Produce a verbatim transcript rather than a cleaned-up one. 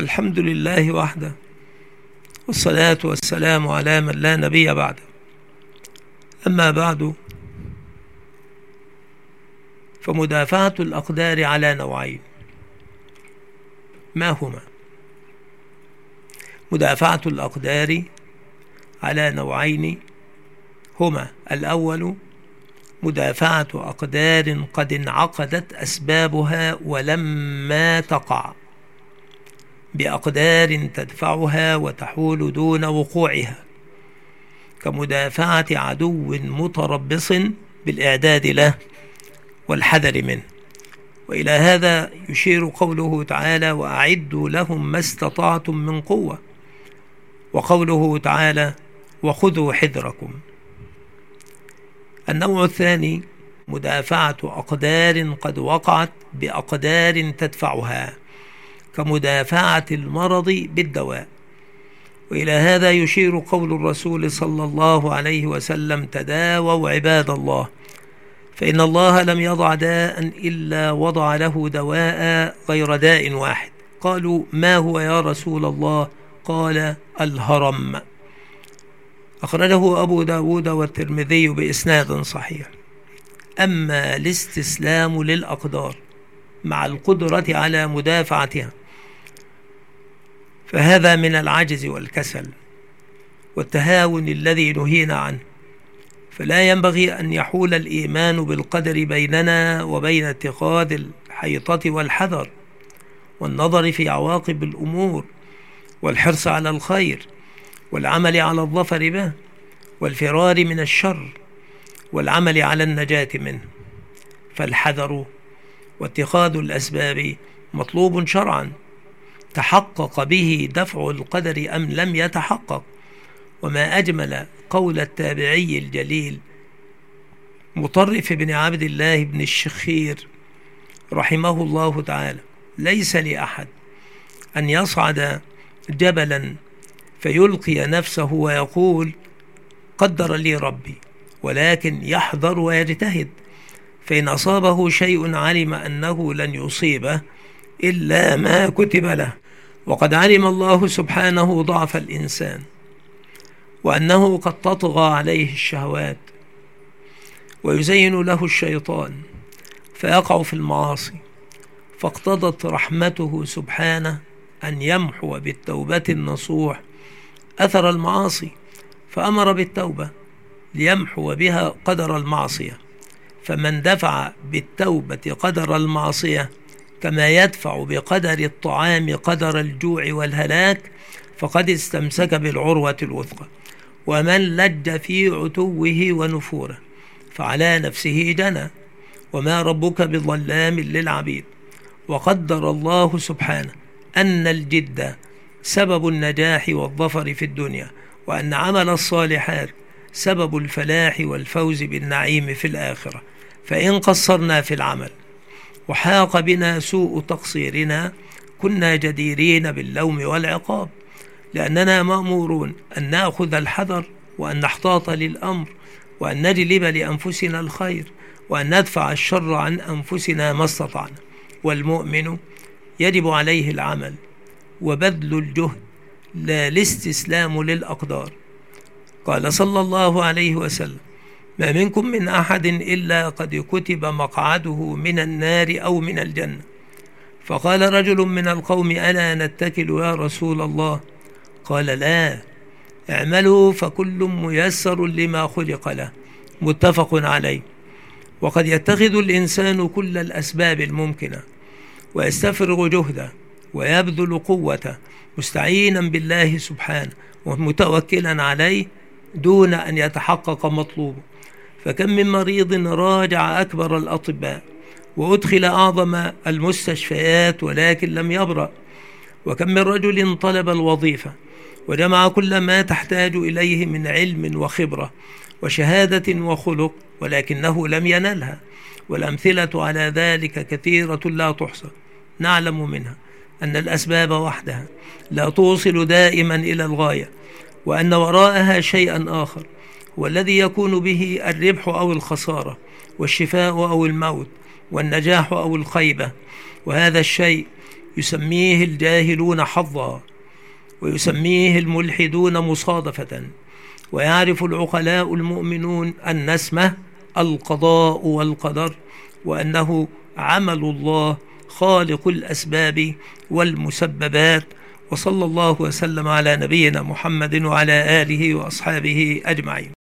الحمد لله وحده، والصلاة والسلام على من لا نبي بعده. أما بعد، فمدافعة الأقدار على نوعين. ما هما؟ مدافعة الأقدار على نوعين هما: الأول مدافعة أقدار قد انعقدت أسبابها ولما تقع، بأقدار تدفعها وتحول دون وقوعها، كمدافعة عدو متربص بالإعداد له والحذر منه. وإلى هذا يشير قوله تعالى: وأعدوا لهم ما استطعتم من قوة، وقوله تعالى: وخذوا حذركم. النوع الثاني مدافعة أقدار قد وقعت بأقدار تدفعها، كمدافعة المرض بالدواء. وإلى هذا يشير قول الرسول صلى الله عليه وسلم: تداووا عباد الله، فإن الله لم يضع داء إلا وضع له دواء غير داء واحد. قالوا: ما هو يا رسول الله؟ قال: الهرم. أخرجه أبو داود والترمذي بإسناد صحيح. أما الاستسلام للأقدار مع القدرة على مدافعتها فهذا من العجز والكسل والتهاون الذي نهينا عنه، فلا ينبغي أن يحول الإيمان بالقدر بيننا وبين اتخاذ الحيطة والحذر والنظر في عواقب الأمور والحرص على الخير والعمل على الظفر به والفرار من الشر والعمل على النجاة منه. فالحذر واتخاذ الأسباب مطلوب شرعا، تحقق به دفع القدر أم لم يتحقق. وما أجمل قول التابعي الجليل مطرف بن عبد الله بن الشخير رحمه الله تعالى: ليس لأحد أن يصعد جبلا فيلقي نفسه ويقول قدر لي ربي، ولكن يحذر ويجتهد، فإن أصابه شيء علم أنه لن يصيبه إلا ما كتب له، وقد علم الله سبحانه ضعف الإنسان وأنه قد تطغى عليه الشهوات ويزين له الشيطان فيقع في المعاصي، فاقتضت رحمته سبحانه أن يمحو بالتوبة النصوح أثر المعاصي، فأمر بالتوبة ليمحو بها قدر المعصية. فمن دفع بالتوبة قدر المعصية كما يدفع بقدر الطعام قدر الجوع والهلاك فقد استمسك بالعروة الوثقى. ومن لج في عتوه ونفوره فعلى نفسه جنى، وما ربك بظلام للعبيد. وقدر الله سبحانه أن الجد سبب النجاح والظفر في الدنيا، وأن عمل الصالحات سبب الفلاح والفوز بالنعيم في الآخرة. فإن قصرنا في العمل وحاق بنا سوء تقصيرنا كنا جديرين باللوم والعقاب، لأننا مأمورون أن نأخذ الحذر وأن نحتاط للأمر وأن نجلب لأنفسنا الخير وأن ندفع الشر عن أنفسنا ما استطعنا. والمؤمن يجب عليه العمل وبذل الجهد، لا الاستسلام للأقدار. قال صلى الله عليه وسلم: ما منكم من أحد إلا قد كتب مقعده من النار أو من الجنة. فقال رجل من القوم: ألا نتكل يا رسول الله؟ قال: لا، اعملوا فكل ميسر لما خلق له. متفق عليه. وقد يتخذ الإنسان كل الأسباب الممكنة ويستفرغ جهده ويبذل قوته مستعينا بالله سبحانه ومتوكلا عليه دون أن يتحقق مطلوبه. فكم من مريض راجع أكبر الأطباء وأدخل أعظم المستشفيات ولكن لم يبرأ. وكم من رجل طلب الوظيفة وجمع كل ما تحتاج إليه من علم وخبرة وشهادة وخلق ولكنه لم ينلها. والأمثلة على ذلك كثيرة لا تحصى. نعلم منها أن الأسباب وحدها لا توصل دائما إلى الغاية، وأن وراءها شيئا آخر هو الذي يكون به الربح أو الخسارة والشفاء أو الموت والنجاح أو الخيبة. وهذا الشيء يسميه الجاهلون حظا، ويسميه الملحدون مصادفة، ويعرف العقلاء المؤمنون أن اسمه القضاء والقدر، وأنه عمل الله خالق الأسباب والمسببات. وصلى الله وسلم على نبينا محمد وعلى آله وأصحابه أجمعين.